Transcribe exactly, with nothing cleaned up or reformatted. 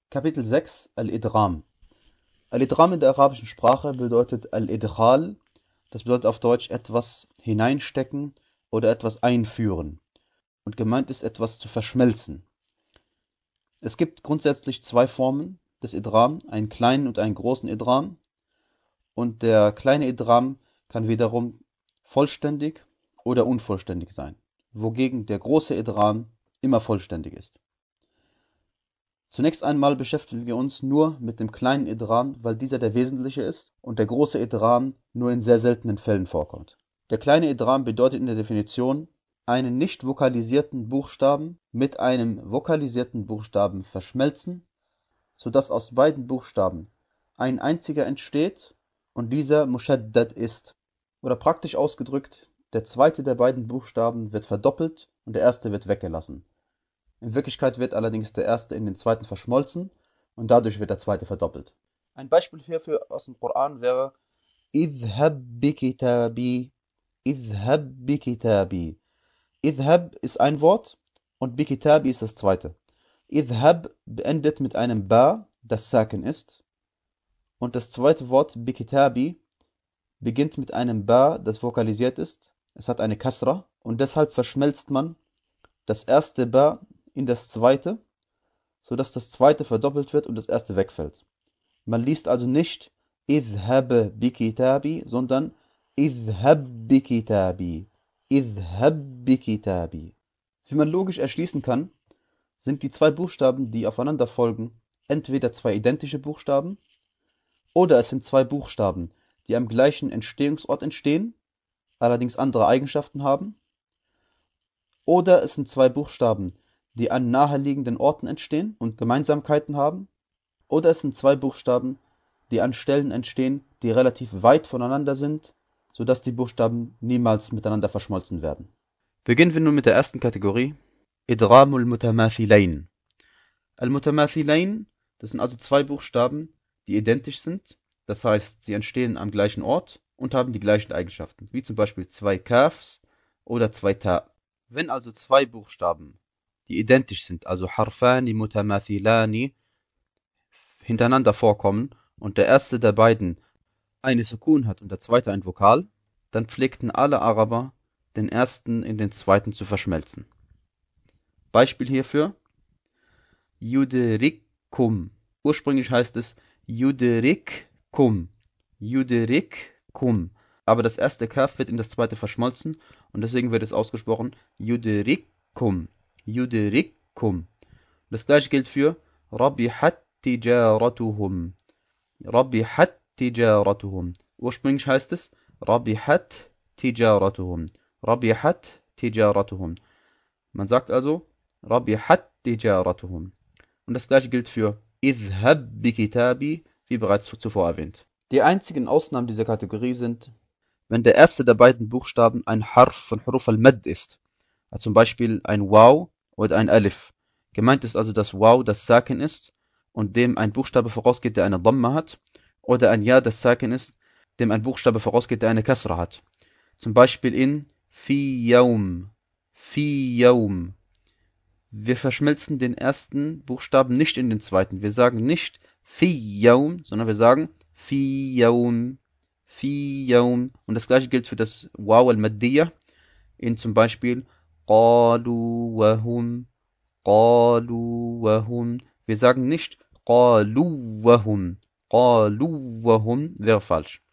Kapitel sechs Al-Idgham. Al-Idgham in der arabischen Sprache bedeutet Al-Idkhal, das bedeutet auf Deutsch etwas hineinstecken oder etwas einführen. Und gemeint ist etwas zu verschmelzen. Es gibt grundsätzlich zwei Formen des Idgham, einen kleinen und einen großen Idgham. Und der kleine Idgham kann wiederum vollständig oder unvollständig sein, wogegen der große Idgham immer vollständig ist. Zunächst einmal beschäftigen wir uns nur mit dem kleinen Idgham, weil dieser der wesentliche ist und der große Idgham nur in sehr seltenen Fällen vorkommt. Der kleine Idgham bedeutet in der Definition, einen nicht vokalisierten Buchstaben mit einem vokalisierten Buchstaben verschmelzen, sodass aus beiden Buchstaben ein einziger entsteht und dieser mushaddad ist. Oder praktisch ausgedrückt, der zweite der beiden Buchstaben wird verdoppelt und der erste wird weggelassen. In Wirklichkeit wird allerdings der erste in den zweiten verschmolzen und dadurch wird der zweite verdoppelt. Ein Beispiel hierfür aus dem Koran wäre Idhhab bikitabi, Idhhab bikitabi. Idhhab ist ein Wort und bikitabi ist das zweite. Idhhab beendet mit einem Ba, das Sakin ist, und das zweite Wort bikitabi beginnt mit einem Ba, das vokalisiert ist. Es hat eine Kasra und deshalb verschmelzt man das erste Ba in das zweite, sodass das zweite verdoppelt wird und das erste wegfällt. Man liest also nicht Idhhab bikitabi, sondern Idhhab bikitabi, Idhhab bikitabi. Wie man logisch erschließen kann, sind die zwei Buchstaben, die aufeinander folgen, entweder zwei identische Buchstaben oder es sind zwei Buchstaben, die am gleichen Entstehungsort entstehen, allerdings andere Eigenschaften haben, oder es sind zwei Buchstaben, die an naheliegenden Orten entstehen und Gemeinsamkeiten haben, oder es sind zwei Buchstaben, die an Stellen entstehen, die relativ weit voneinander sind, sodass die Buchstaben niemals miteinander verschmolzen werden. Beginnen wir nun mit der ersten Kategorie, Idghamul Mutamathilain. Al-Mutamathilain, das sind also zwei Buchstaben, die identisch sind, das heißt, sie entstehen am gleichen Ort und haben die gleichen Eigenschaften, wie zum Beispiel zwei Kafs oder zwei Ta. Wenn also zwei Buchstaben, die identisch sind, also Harfani Mutamathilani, hintereinander vorkommen und der erste der beiden eine Sukun hat und der zweite ein Vokal, dann pflegten alle Araber, den ersten in den zweiten zu verschmelzen. Beispiel hierfür Yudrikkum. Ursprünglich heißt es Yudrikkum. Yudrikkum. Aber das erste Kaf wird in das zweite verschmolzen und deswegen wird es ausgesprochen Yudrikkum. Yudrikkum. Das gleiche gilt für Rabihat tijaratuhum. Rabihat tijaratuhum. Ursprünglich heißt es Rabihat tijaratuhum. Rabihat tijaratuhum. Man sagt also Rabihat tijaratuhum. Und das gleiche gilt für Idhhab bikitabi, wie bereits zuvor erwähnt. Die einzigen Ausnahmen dieser Kategorie sind, wenn der erste der beiden Buchstaben ein Harf von Huruf al-Madd ist, also zum Beispiel ein Waw oder ein Alif. Gemeint ist also das Waw, das Sakin ist und dem ein Buchstabe vorausgeht, der eine Dhamma hat, oder ein Ja, das Sakin ist, dem ein Buchstabe vorausgeht, der eine Kasra hat. Zum Beispiel in Fi Yawm, Fi Yawm. Wir verschmelzen den ersten Buchstaben nicht in den zweiten. Wir sagen nicht Fi Yawm, sondern wir sagen Fi Yawm, Fi Yawm. Und das gleiche gilt für das Waw al-Maddiyah in zum Beispiel Qalu wa hum, Qalu wa hum. Wir sagen nicht Qalu wa hum, Qalu wa hum wäre falsch.